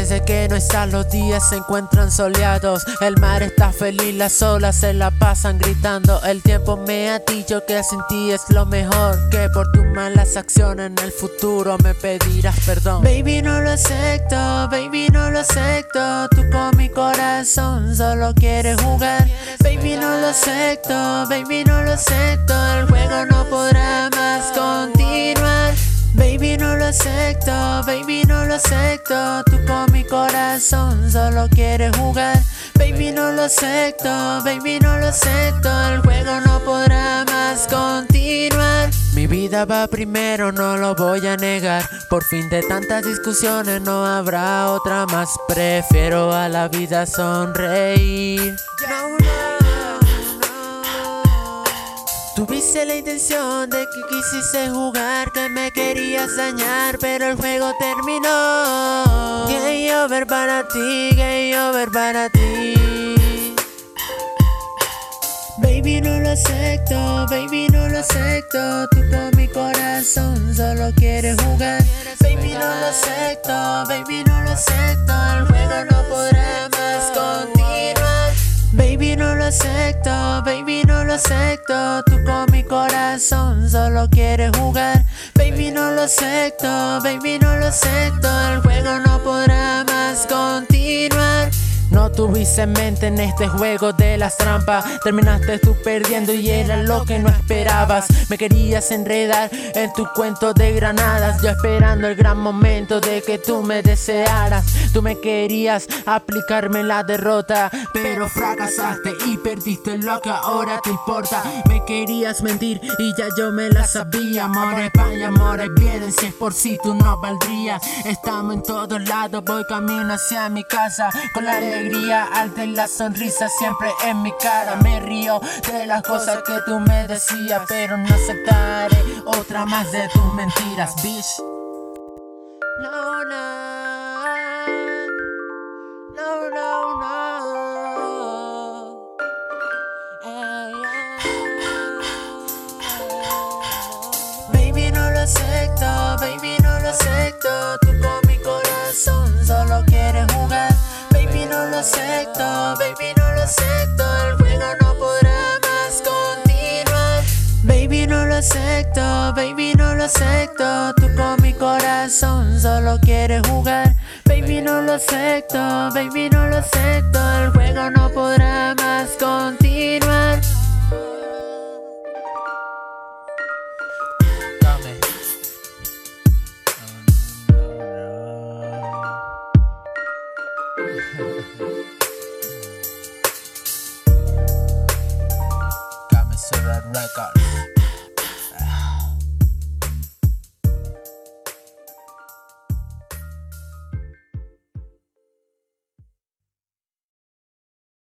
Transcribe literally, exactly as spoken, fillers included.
Desde que no estás los días se encuentran soleados. El mar está feliz, las olas se la pasan gritando. El tiempo me ha dicho que sin ti es lo mejor, que por tus malas acciones en el futuro me pedirás perdón. Baby, no lo acepto, baby, no lo acepto. Tú con mi corazón solo quieres jugar. Baby, no lo acepto, baby, no lo acepto. El juego no podrá más continuar. Baby, no lo acepto, baby, no lo acepto. Tú con mi corazón solo quieres jugar. Baby, no lo acepto, baby, no lo acepto. El juego no podrá más continuar. Mi vida va primero, no lo voy a negar. Por fin de tantas discusiones no habrá otra más. Prefiero a la vida sonreír. No, no, no. Tuviste la intención de que quisiste jugar, que me querías dañar, pero el juego terminó. Game over para ti, game over para ti. Baby, no lo acepto, baby, no lo acepto. Tú con mi corazón solo quieres jugar. Baby, no lo acepto, baby, no lo acepto. El juego no podrá más continuar. Baby, no lo acepto, baby, no lo acepto. Tú con mi corazón solo quieres jugar. Baby, no lo acepto, baby, no lo acepto. El juego no podrá más continuar. No tuviste en mente en este juego de las trampas. Terminaste tú perdiendo y era lo que no esperabas. Me querías enredar en tu cuento de granadas, yo esperando el gran momento de que tú me desearas. Tú me querías aplicarme la derrota, pero fracasaste y perdiste lo que ahora te importa. Me querías mentir y ya yo me la sabía. Amores van y amores vienen, si es por si tú no valdrías. Estamos en todos lados, voy camino hacia mi casa con la alegría alta y la sonrisa siempre en mi cara. Me río de las cosas que tú me decías, pero no aceptaré otra más de tus mentiras, bitch. No, no. No, no, no. Ay, ay. Baby, no lo acepto, baby, no lo acepto. Tú con mi corazón solo quieres jugar. Baby, no lo acepto, baby, no lo acepto. El juego no podrá más continuar. Baby, no lo acepto, baby, no lo acepto. Tú con mi corazón solo quieres jugar. Baby, no lo acepto, baby, no lo acepto. El juego no podrá más continuar. Dame. Kami Surat Record.